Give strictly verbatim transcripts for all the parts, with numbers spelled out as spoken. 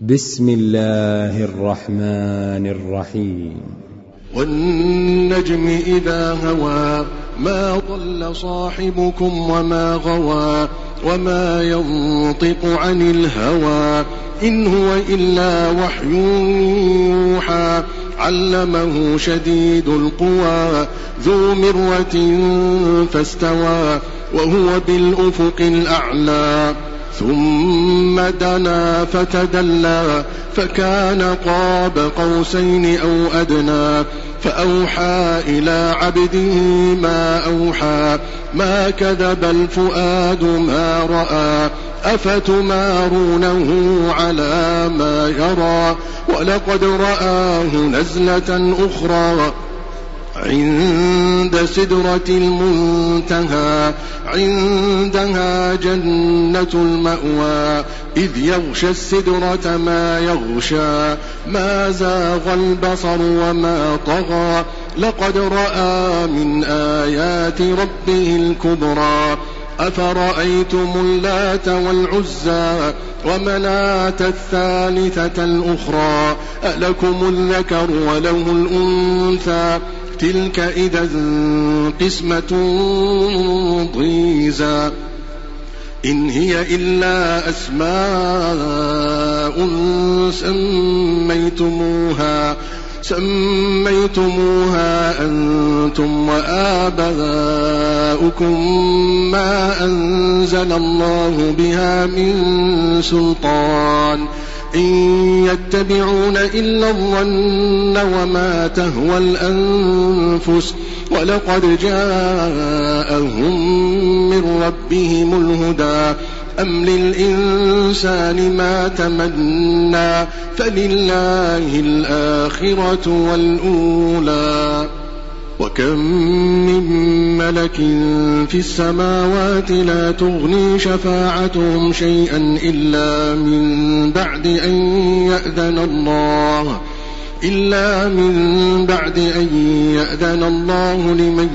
بسم الله الرحمن الرحيم. والنجم إذا هوى ما ضل صاحبكم وما غوى وما ينطق عن الهوى إن هو إلا وحي يوحى علمه شديد القوى ذو مرة فاستوى وهو بالأفق الأعلى ثم دنا فتدلى فكان قاب قوسين أو أدنى فأوحى إلى عبده ما أوحى ما كذب الفؤاد ما رأى أفتمارونه على ما يرى ولقد رآه نزلة أخرى عند سدرة المنتهى عندها جنة المأوى إذ يغشى السدرة ما يغشى ما زاغ البصر وما طغى لقد رأى من آيات ربه الكبرى أفرأيتم اللات والعزى ومناة الثالثة الأخرى ألكم الذكر وله الأنثى تلك إذا قسمة ضيزى إن هي إلا أسماء سميتموها سميتموها أنتم وآباؤكم ما أنزل الله بها من سلطان إن يتبعون إلا الظن وما تهوى الأنفس ولقد جاءهم من ربهم الهدى أم للإنسان ما تمنى فلله الآخرة والأولى وكم من ملك في السماوات لا تغني شفاعتهم شيئا إلا من بعد أن يأذن الله إلا من بعد أن يأذن الله لمن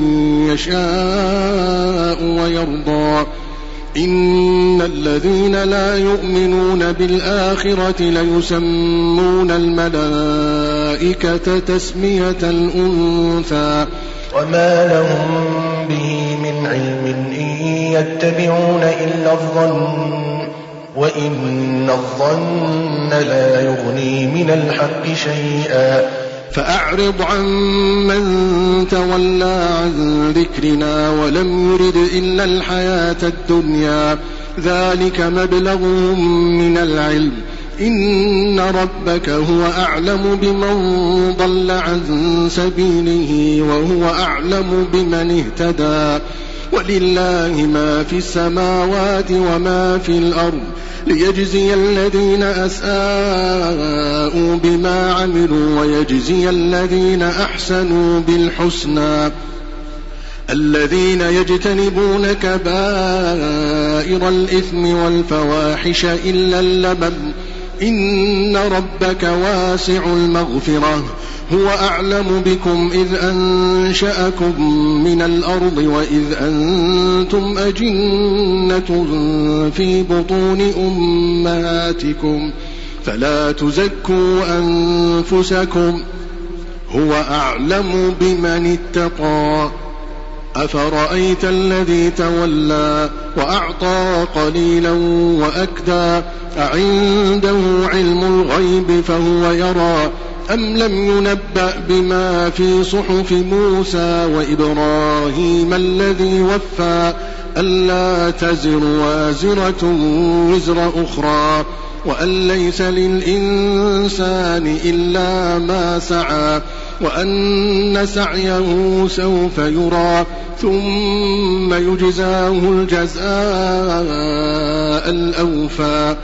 يشاء ويرضى إن الذين لا يؤمنون بالآخرة ليسمون الملائكة تسمية الأنثى وما لهم به من علم إن يتبعون إلا الظن وإن الظن لا يغني من الحق شيئا فأعرض عن من تولى عن ذكرنا ولم يرد إلا الحياة الدنيا ذلك مبلغهم من العلم إن ربك هو أعلم بمن ضل عن سبيله وهو أعلم بمن اهتدى ولله ما في السماوات وما في الأرض ليجزي الذين أساءوا بما عملوا ويجزي الذين أحسنوا بالحسنى الذين يجتنبون كبائر الإثم والفواحش إلا اللمم إن ربك واسع المغفرة هو أعلم بكم إذ أنشأكم من الأرض وإذ أنتم أجنة في بطون أمهاتكم فلا تزكوا أنفسكم هو أعلم بمن اتقى أفرأيت الذي تولى وأعطى قليلا وأكدى أعنده علم الغيب فهو يرى أم لم ينبأ بما في صحف موسى وإبراهيم الذي وفى ألا تزر وازرة وزر أخرى وأن ليس للإنسان إلا ما سعى وأن سعيه سوف يرى ثم يجزاه الجزاء الأوفى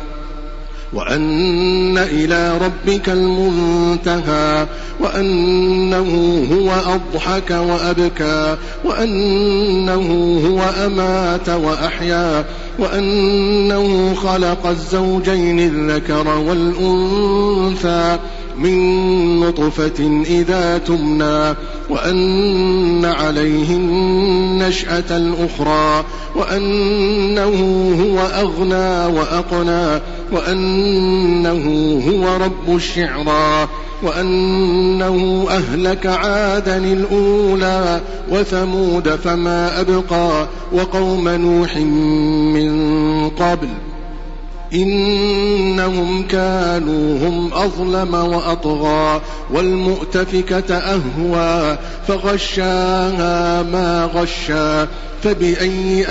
وأن إلى ربك المنتهى وأنه هو أضحك وأبكى وأنه هو أمات وأحيا وأنه خلق الزوجين الذكر والأنثى من نطفة إذا تمنى وأن عليه النشأة الأخرى وأنه هو أغنى وأقنى وأنه هو رب الشعرى وأنه أهلك عادا الأولى وثمود فما أبقى وقوم نوح من قبل إنهم كانوا هم أظلم وأطغى والمؤتفكة أهوى فغشاها ما غشا فبأي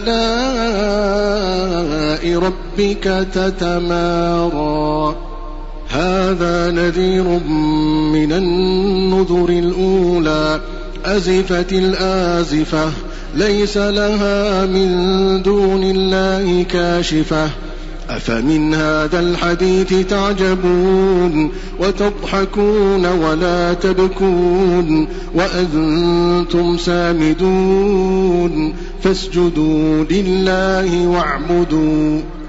آلاء ربك تتمارى هذا نذير من النذر الأولى أزفت الآزفة ليس لها من دون الله كاشفة أفمن هذا الحديث تعجبون وتضحكون ولا تبكون وأنتم سامدون فاسجدوا لله واعبدوا